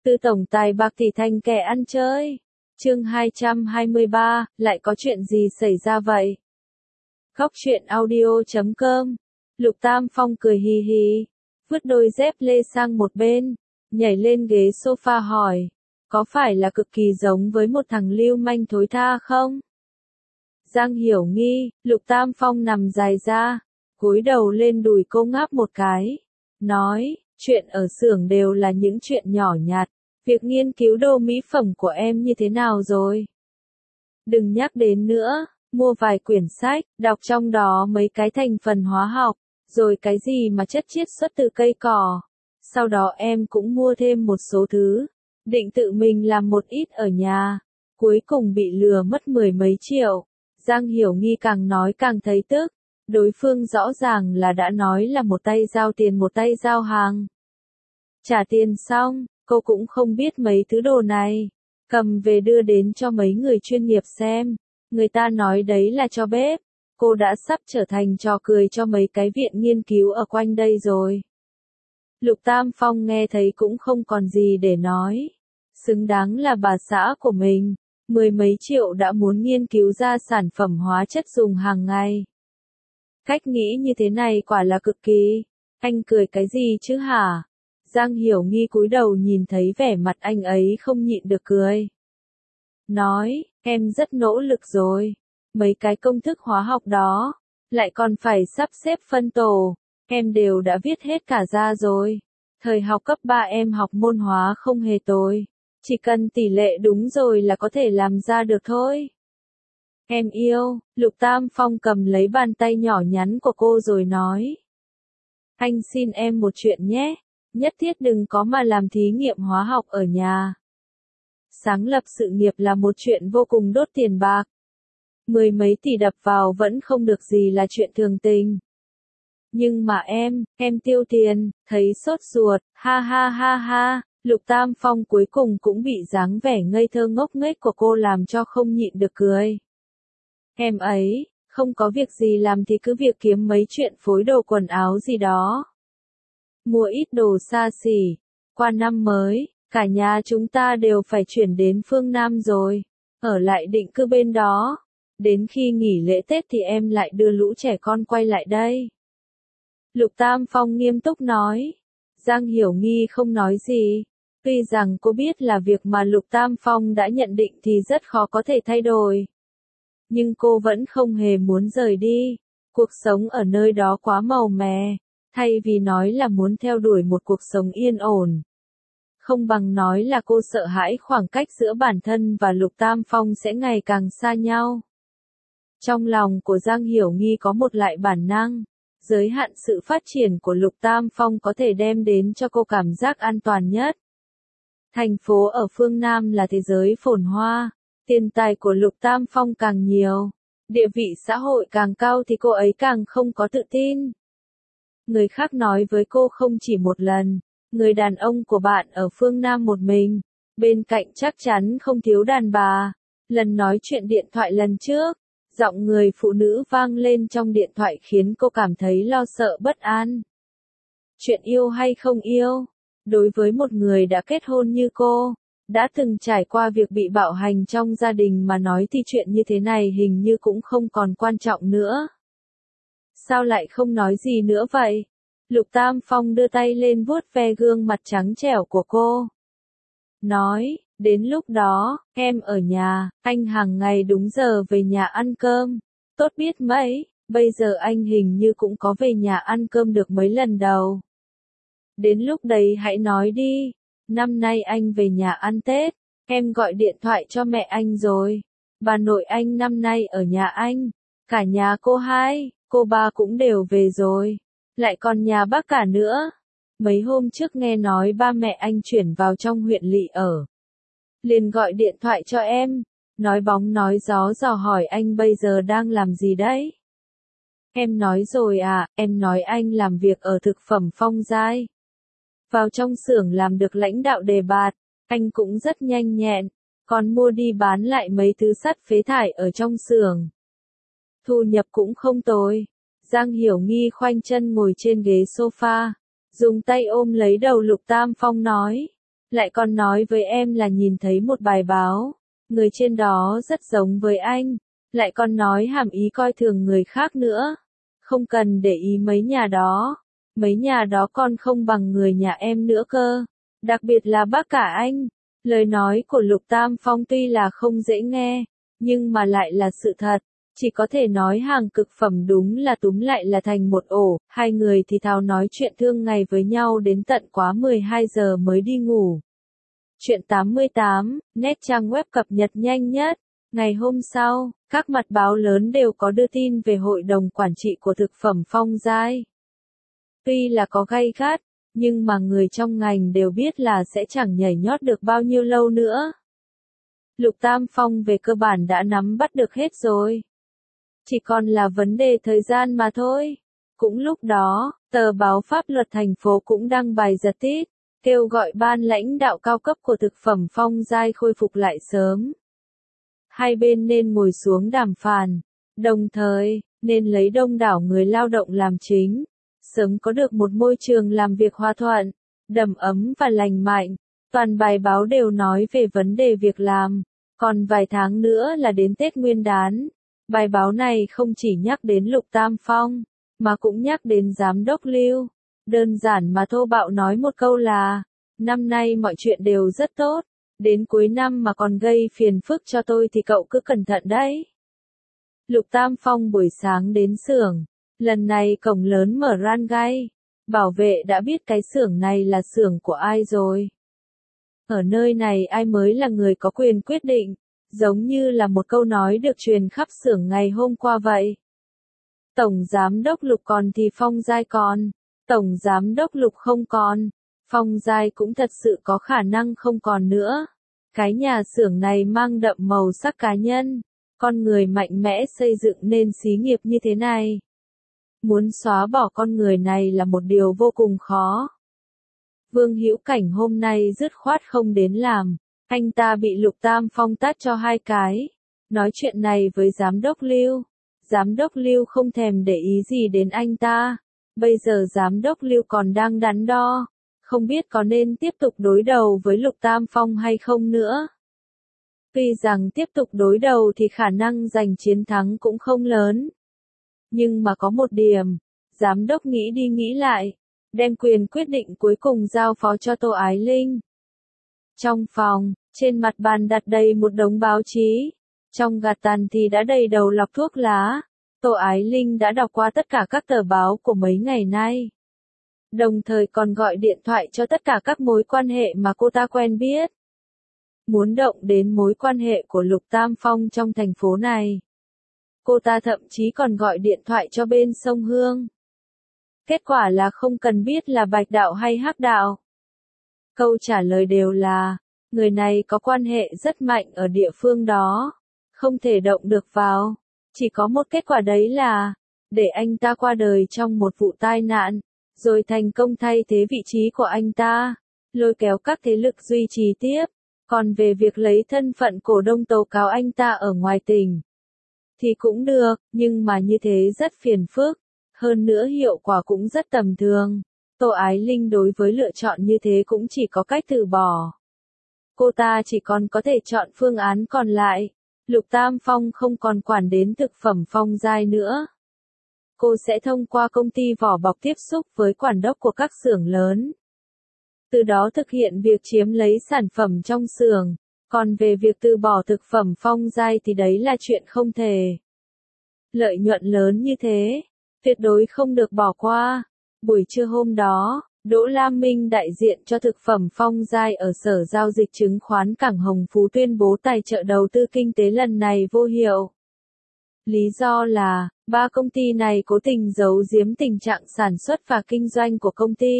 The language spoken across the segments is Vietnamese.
Từ tổng tài bạc tỷ thành kẻ ăn chơi. Chương 223, lại có chuyện gì xảy ra vậy? Góc truyện audio.com. Lục Tam Phong cười hì hì, vứt đôi dép lê sang một bên, nhảy lên ghế sofa hỏi, có phải là cực kỳ giống với một thằng lưu manh thối tha không? Giang Hiểu nghi, Lục Tam Phong nằm dài ra, cúi đầu lên đùi cô ngáp một cái, nói, chuyện ở xưởng đều là những chuyện nhỏ nhặt, việc nghiên cứu đồ mỹ phẩm của em như thế nào rồi? Đừng nhắc đến nữa, mua vài quyển sách, đọc trong đó mấy cái thành phần hóa học, rồi cái gì mà chất chiết xuất từ cây cỏ. Sau đó em cũng mua thêm một số thứ, định tự mình làm một ít ở nhà, cuối cùng bị lừa mất 10 mấy triệu. Giang Hiểu nghi càng nói càng thấy tức, đối phương rõ ràng là đã nói là một tay giao tiền một tay giao hàng. Trả tiền xong, cô cũng không biết mấy thứ đồ này, cầm về đưa đến cho mấy người chuyên nghiệp xem, người ta nói đấy là cho bếp, cô đã sắp trở thành trò cười cho mấy cái viện nghiên cứu ở quanh đây rồi. Lục Tam Phong nghe thấy cũng không còn gì để nói, xứng đáng là bà xã của mình, 10 mấy triệu đã muốn nghiên cứu ra sản phẩm hóa chất dùng hàng ngày. Cách nghĩ như thế này quả là cực kỳ, anh cười cái gì chứ hả? Giang Hiểu nghi cúi đầu nhìn thấy vẻ mặt anh ấy không nhịn được cười. Nói, em rất nỗ lực rồi, mấy cái công thức hóa học đó, lại còn phải sắp xếp phân tổ, em đều đã viết hết cả ra rồi. Thời học cấp 3 em học môn hóa không hề tồi, chỉ cần tỷ lệ đúng rồi là có thể làm ra được thôi. Em yêu, Lục Tam Phong cầm lấy bàn tay nhỏ nhắn của cô rồi nói. Anh xin em một chuyện nhé, nhất thiết đừng có mà làm thí nghiệm hóa học ở nhà. Sáng lập sự nghiệp là một chuyện vô cùng đốt tiền bạc. 10 mấy tỷ đập vào vẫn không được gì là chuyện thường tình. Nhưng mà em tiêu tiền, thấy sốt ruột, ha ha ha ha, Lục Tam Phong cuối cùng cũng bị dáng vẻ ngây thơ ngốc nghếch của cô làm cho không nhịn được cười. Em ấy, không có việc gì làm thì cứ việc kiếm mấy chuyện phối đồ quần áo gì đó. Mua ít đồ xa xỉ, qua năm mới, cả nhà chúng ta đều phải chuyển đến phương Nam rồi, ở lại định cư bên đó. Đến khi nghỉ lễ Tết thì em lại đưa lũ trẻ con quay lại đây. Lục Tam Phong nghiêm túc nói. Giang Hiểu nghi không nói gì. Tuy rằng cô biết là việc mà Lục Tam Phong đã nhận định thì rất khó có thể thay đổi. Nhưng cô vẫn không hề muốn rời đi. Cuộc sống ở nơi đó quá màu mè. Thay vì nói là muốn theo đuổi một cuộc sống yên ổn, không bằng nói là cô sợ hãi khoảng cách giữa bản thân và Lục Tam Phong sẽ ngày càng xa nhau. Trong lòng của Giang Hiểu nghi có một loại bản năng, giới hạn sự phát triển của Lục Tam Phong có thể đem đến cho cô cảm giác an toàn nhất. Thành phố ở phương Nam là thế giới phồn hoa, tiền tài của Lục Tam Phong càng nhiều, địa vị xã hội càng cao thì cô ấy càng không có tự tin. Người khác nói với cô không chỉ một lần, người đàn ông của bạn ở phương Nam một mình, bên cạnh chắc chắn không thiếu đàn bà. Lần nói chuyện điện thoại lần trước, giọng người phụ nữ vang lên trong điện thoại khiến cô cảm thấy lo sợ bất an. Chuyện yêu hay không yêu, đối với một người đã kết hôn như cô, đã từng trải qua việc bị bạo hành trong gia đình mà nói thì chuyện như thế này hình như cũng không còn quan trọng nữa. Sao lại không nói gì nữa vậy? Lục Tam Phong đưa tay lên vuốt ve gương mặt trắng trẻo của cô. Nói, đến lúc đó, em ở nhà, anh hàng ngày đúng giờ về nhà ăn cơm. Tốt biết mấy, bây giờ anh hình như cũng có về nhà ăn cơm được mấy lần đầu. Đến lúc đấy hãy nói đi, năm nay anh về nhà ăn Tết, em gọi điện thoại cho mẹ anh rồi. Bà nội anh năm nay ở nhà anh, cả nhà cô hai, cô ba cũng đều về rồi. Lại còn nhà bác cả nữa. Mấy hôm trước nghe nói ba mẹ anh chuyển vào trong huyện lỵ ở. Liền gọi điện thoại cho em, nói bóng nói gió dò hỏi anh bây giờ đang làm gì đấy. Em nói rồi à, em nói anh làm việc ở thực phẩm Phong Giai. Vào trong xưởng làm được lãnh đạo đề bạt, anh cũng rất nhanh nhẹn, còn mua đi bán lại mấy thứ sắt phế thải ở trong xưởng. Thu nhập cũng không tồi. Giang Hiểu nghi khoanh chân ngồi trên ghế sofa, dùng tay ôm lấy đầu Lục Tam Phong nói, lại còn nói với em là nhìn thấy một bài báo, người trên đó rất giống với anh, lại còn nói hàm ý coi thường người khác nữa. Không cần để ý mấy nhà đó còn không bằng người nhà em nữa cơ, đặc biệt là bác cả anh. Lời nói của Lục Tam Phong tuy là không dễ nghe, nhưng mà lại là sự thật. Chỉ có thể nói hàng cực phẩm đúng là túm lại là thành một ổ, hai người thì thào nói chuyện thương ngày với nhau đến tận quá 12 giờ mới đi ngủ. Chuyện 88, nét trang web cập nhật nhanh nhất. Ngày hôm sau, các mặt báo lớn đều có đưa tin về hội đồng quản trị của thực phẩm Phong Giai. Tuy là có gay gắt, nhưng mà người trong ngành đều biết là sẽ chẳng nhảy nhót được bao nhiêu lâu nữa. Lục Tam Phong về cơ bản đã nắm bắt được hết rồi. Chỉ còn là vấn đề thời gian mà thôi. Cũng lúc đó, tờ báo Pháp luật thành phố cũng đăng bài giật tít, kêu gọi ban lãnh đạo cao cấp của thực phẩm Phong Giai khôi phục lại sớm. Hai bên nên ngồi xuống đàm phán, đồng thời, nên lấy đông đảo người lao động làm chính, sớm có được một môi trường làm việc hòa thuận, đầm ấm và lành mạnh. Toàn bài báo đều nói về vấn đề việc làm, còn vài tháng nữa là đến Tết Nguyên đán. Bài báo này không chỉ nhắc đến Lục Tam Phong, mà cũng nhắc đến Giám đốc Lưu. Đơn giản mà thô bạo nói một câu là, năm nay mọi chuyện đều rất tốt, đến cuối năm mà còn gây phiền phức cho tôi thì cậu cứ cẩn thận đấy. Lục Tam Phong buổi sáng đến xưởng, lần này cổng lớn mở ran gai, bảo vệ đã biết cái xưởng này là xưởng của ai rồi. Ở nơi này ai mới là người có quyền quyết định, giống như là một câu nói được truyền khắp xưởng ngày hôm qua vậy. Tổng Giám đốc Lục còn thì Phong Giai còn, Tổng Giám đốc Lục không còn, Phong Giai cũng thật sự có khả năng không còn nữa. Cái nhà xưởng này mang đậm màu sắc cá nhân, con người mạnh mẽ xây dựng nên xí nghiệp như thế này. Muốn xóa bỏ con người này là một điều vô cùng khó. Vương Hữu Cảnh hôm nay dứt khoát không đến làm, anh ta bị Lục Tam Phong tát cho 2 cái. Nói chuyện này với Giám đốc Lưu. Giám đốc Lưu không thèm để ý gì đến anh ta. Bây giờ Giám đốc Lưu còn đang đắn đo, không biết có nên tiếp tục đối đầu với Lục Tam Phong hay không nữa. Tuy rằng tiếp tục đối đầu thì khả năng giành chiến thắng cũng không lớn. Nhưng mà có một điểm, Giám đốc nghĩ đi nghĩ lại, đem quyền quyết định cuối cùng giao phó cho Tô Ái Linh. Trong phòng, trên mặt bàn đặt đầy một đống báo chí, trong gạt tàn thì đã đầy đầu lọc thuốc lá. Tô Ái Linh đã đọc qua tất cả các tờ báo của mấy ngày nay. Đồng thời còn gọi điện thoại cho tất cả các mối quan hệ mà cô ta quen biết. Muốn động đến mối quan hệ của Lục Tam Phong trong thành phố này. Cô ta thậm chí còn gọi điện thoại cho bên sông Hương. Kết quả là không cần biết là Bạch Đạo hay Hắc Đạo. Câu trả lời đều là, người này có quan hệ rất mạnh ở địa phương đó, không thể động được vào. Chỉ có một kết quả đấy là, để anh ta qua đời trong một vụ tai nạn, rồi thành công thay thế vị trí của anh ta, lôi kéo các thế lực duy trì tiếp. Còn về việc lấy thân phận cổ đông tố cáo anh ta ở ngoài tỉnh, thì cũng được, nhưng mà như thế rất phiền phức, hơn nữa hiệu quả cũng rất tầm thường. Tô Ái Linh đối với lựa chọn như thế cũng chỉ có cách từ bỏ. Cô ta chỉ còn có thể chọn phương án còn lại. Lục Tam Phong không còn quản đến thực phẩm Phong Giai nữa. Cô sẽ thông qua công ty vỏ bọc tiếp xúc với quản đốc của các xưởng lớn. Từ đó thực hiện việc chiếm lấy sản phẩm trong xưởng. Còn về việc từ bỏ thực phẩm Phong Giai thì đấy là chuyện không thể. Lợi nhuận lớn như thế, tuyệt đối không được bỏ qua. Buổi trưa hôm đó, Đỗ Lam Minh đại diện cho thực phẩm Phong Giai ở Sở Giao dịch Chứng khoán Cảng Hồng Phú tuyên bố tài trợ đầu tư kinh tế lần này vô hiệu. Lý do là, 3 công ty này cố tình giấu giếm tình trạng sản xuất và kinh doanh của công ty.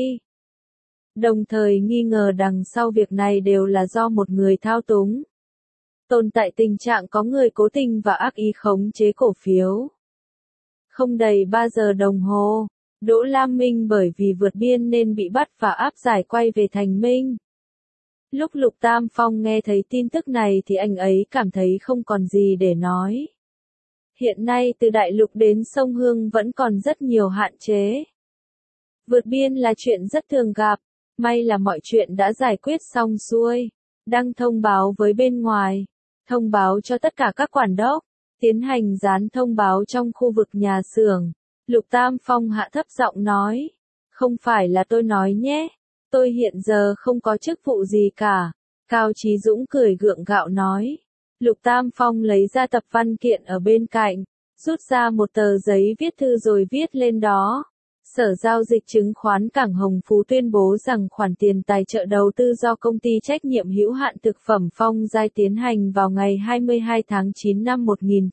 Đồng thời nghi ngờ đằng sau việc này đều là do một người thao túng. Tồn tại tình trạng có người cố tình và ác ý khống chế cổ phiếu. Không đầy 3 giờ đồng hồ, Đỗ Lam Minh bởi vì vượt biên nên bị bắt và áp giải quay về Thành Minh. Lúc Lục Tam Phong nghe thấy tin tức này thì anh ấy cảm thấy không còn gì để nói. Hiện nay từ Đại Lục đến sông Hương vẫn còn rất nhiều hạn chế. Vượt biên là chuyện rất thường gặp, May là mọi chuyện đã giải quyết xong xuôi. Đăng thông báo với bên ngoài. Thông báo cho tất cả các quản đốc. Tiến hành dán thông báo trong khu vực nhà xưởng. Lục Tam Phong hạ thấp giọng nói. Không phải là tôi nói nhé. Tôi hiện giờ không có chức vụ gì cả. Cao Chí Dũng cười gượng gạo nói. Lục Tam Phong lấy ra tập văn kiện ở bên cạnh. Rút ra một tờ giấy viết thư rồi viết lên đó. Sở Giao dịch Chứng khoán Cảng Hồng Phú tuyên bố rằng khoản tiền tài trợ đầu tư do công ty trách nhiệm hữu hạn thực phẩm Phong Giai tiến hành vào ngày 22 tháng 9 năm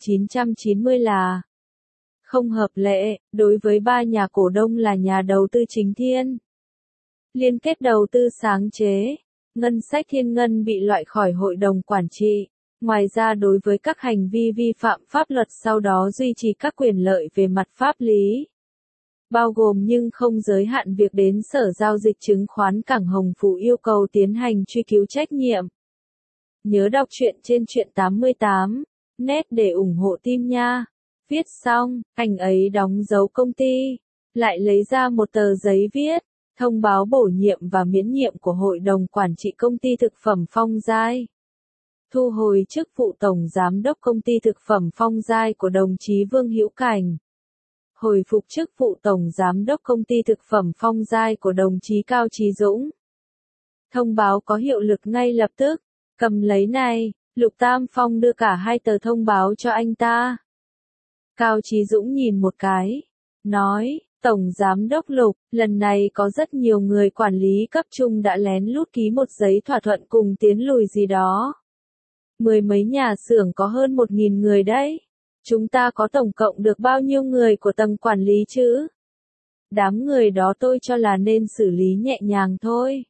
1990 là không hợp lệ, đối với 3 nhà cổ đông là nhà đầu tư Chính Thiên, Liên kết đầu tư Sáng chế, Ngân sách Thiên Ngân bị loại khỏi hội đồng quản trị. Ngoài ra đối với các hành vi vi phạm pháp luật sau đó duy trì các quyền lợi về mặt pháp lý. Bao gồm nhưng không giới hạn việc đến Sở Giao dịch Chứng khoán Cảng Hồng Phú yêu cầu tiến hành truy cứu trách nhiệm. Nhớ đọc truyện trên truyện 88, net để ủng hộ team nha. Viết xong, anh ấy đóng dấu công ty, lại lấy ra một tờ giấy viết, thông báo bổ nhiệm và miễn nhiệm của Hội đồng Quản trị Công ty Thực phẩm Phong Giai. Thu hồi chức vụ Tổng Giám đốc Công ty Thực phẩm Phong Giai của đồng chí Vương Hữu Cảnh. Hồi phục chức vụ Tổng Giám đốc Công ty Thực phẩm Phong Giai của đồng chí Cao Chí Dũng. Thông báo có hiệu lực ngay lập tức. Cầm lấy này, Lục Tam Phong đưa cả 2 tờ thông báo cho anh ta. Cao Chí Dũng nhìn một cái, nói, Tổng Giám đốc Lục, lần này có rất nhiều người quản lý cấp trung đã lén lút ký một giấy thỏa thuận cùng tiến lùi gì đó. 10 mấy nhà xưởng có hơn 1.000 người đấy. Chúng ta có tổng cộng được bao nhiêu người của tầng quản lý chứ? Đám người đó tôi cho là nên xử lý nhẹ nhàng thôi.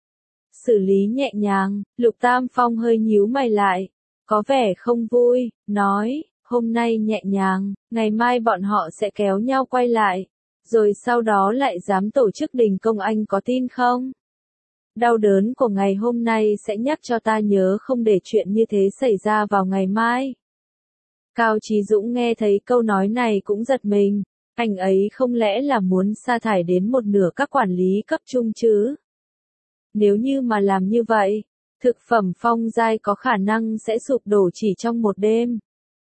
Xử lý nhẹ nhàng, Lục Tam Phong hơi nhíu mày lại, có vẻ không vui, nói, hôm nay nhẹ nhàng, ngày mai bọn họ sẽ kéo nhau quay lại, rồi sau đó lại dám tổ chức đình công, anh có tin không? Đau đớn của ngày hôm nay sẽ nhắc cho ta nhớ không để chuyện như thế xảy ra vào ngày mai. Cao Chí Dũng nghe thấy câu nói này cũng giật mình, anh ấy không lẽ là muốn sa thải đến một nửa các quản lý cấp trung chứ? Nếu như mà làm như vậy, thực phẩm Phong Giai có khả năng sẽ sụp đổ chỉ trong một đêm.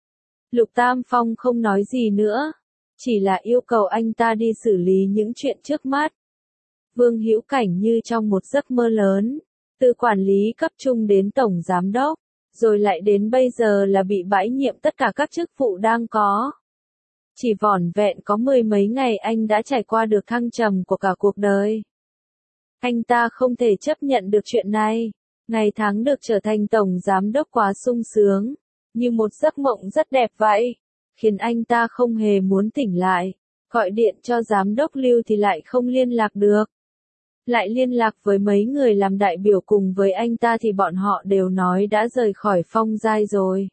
Lục Tam Phong không nói gì nữa, chỉ là yêu cầu anh ta đi xử lý những chuyện trước mắt. Vương Hữu Cảnh như trong một giấc mơ lớn, từ quản lý cấp trung đến tổng giám đốc, rồi lại đến bây giờ là bị bãi nhiệm tất cả các chức vụ đang có. Chỉ vỏn vẹn có 10 mấy ngày anh đã trải qua được thăng trầm của cả cuộc đời. Anh ta không thể chấp nhận được chuyện này. Ngày tháng được trở thành tổng giám đốc quá sung sướng, như một giấc mộng rất đẹp vậy, khiến anh ta không hề muốn tỉnh lại. Gọi điện cho giám đốc Lưu thì lại không liên lạc được. Lại liên lạc với mấy người làm đại biểu cùng với anh ta thì bọn họ đều nói đã rời khỏi Phong Giai rồi.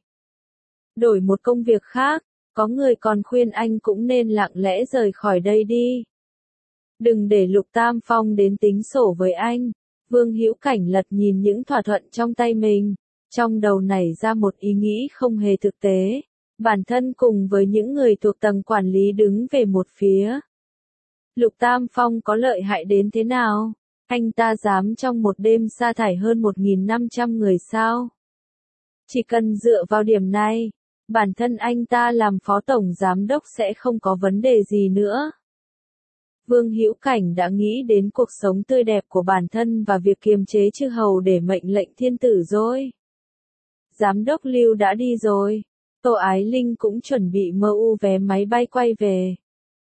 Đổi một công việc khác, có người còn khuyên anh cũng nên lặng lẽ rời khỏi đây đi. Đừng để Lục Tam Phong đến tính sổ với anh. Vương Hữu Cảnh lật nhìn những thỏa thuận trong tay mình, trong đầu nảy ra một ý nghĩ không hề thực tế. Bản thân cùng với những người thuộc tầng quản lý đứng về một phía. Lục Tam Phong có lợi hại đến thế nào? Anh ta dám trong một đêm sa thải hơn 1.500 người sao? Chỉ cần dựa vào điểm này, bản thân anh ta làm phó tổng giám đốc sẽ không có vấn đề gì nữa. Vương Hữu Cảnh đã nghĩ đến cuộc sống tươi đẹp của bản thân và việc kiềm chế chư hầu để mệnh lệnh thiên tử rồi. Giám đốc Lưu đã đi rồi, Tô Ái Linh cũng chuẩn bị mua vé máy bay quay về.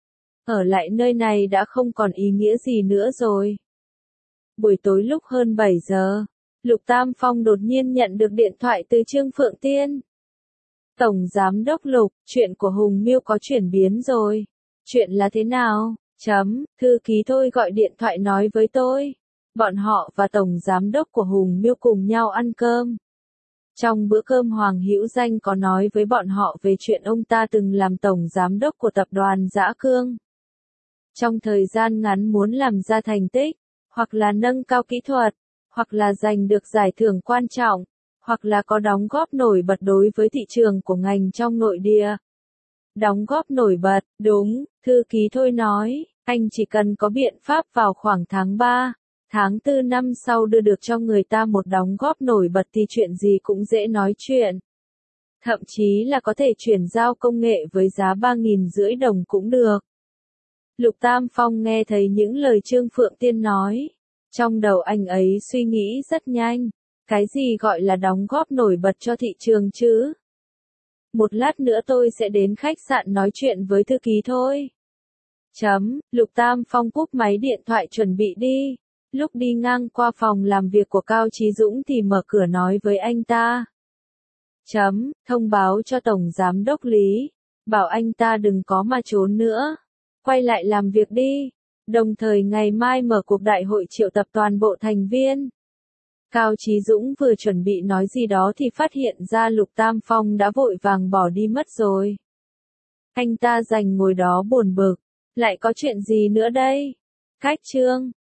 Ở lại nơi này đã không còn ý nghĩa gì nữa rồi. Buổi tối lúc hơn 7 giờ, Lục Tam Phong đột nhiên nhận được điện thoại từ Trương Phượng Tiên. Tổng Giám đốc Lục, chuyện của Hùng Miêu có chuyển biến rồi. Chuyện là thế nào? Thư ký tôi gọi điện thoại nói với tôi. Bọn họ và Tổng Giám đốc của Hùng Miêu cùng nhau ăn cơm. Trong bữa cơm Hoàng Hữu Danh có nói với bọn họ về chuyện ông ta từng làm Tổng Giám đốc của tập đoàn Dã Cương. Trong thời gian ngắn muốn làm ra thành tích, hoặc là nâng cao kỹ thuật, hoặc là giành được giải thưởng quan trọng, hoặc là có đóng góp nổi bật đối với thị trường của ngành trong nội địa. Đóng góp nổi bật, đúng, thư ký thôi nói, anh chỉ cần có biện pháp vào khoảng tháng 3, tháng 4 năm sau đưa được cho người ta một đóng góp nổi bật thì chuyện gì cũng dễ nói chuyện. Thậm chí là có thể chuyển giao công nghệ với giá 3.500 đồng cũng được. Lục Tam Phong nghe thấy những lời Trương Phượng Tiên nói. Trong đầu anh ấy suy nghĩ rất nhanh. Cái gì gọi là đóng góp nổi bật cho thị trường chứ? Một lát nữa tôi sẽ đến khách sạn nói chuyện với thư ký thôi. Lục Tam Phong cúp máy điện thoại chuẩn bị đi. Lúc đi ngang qua phòng làm việc của Cao Chí Dũng thì mở cửa nói với anh ta. Thông báo cho Tổng Giám đốc Lý. Bảo anh ta đừng có mà trốn nữa. Quay lại làm việc đi. Đồng thời ngày mai mở cuộc đại hội triệu tập toàn bộ thành viên. Cao Chí Dũng vừa chuẩn bị nói gì đó thì phát hiện ra Lục Tam Phong đã vội vàng bỏ đi mất rồi. Anh ta đành ngồi đó buồn bực. Lại có chuyện gì nữa đây? Cách Trương.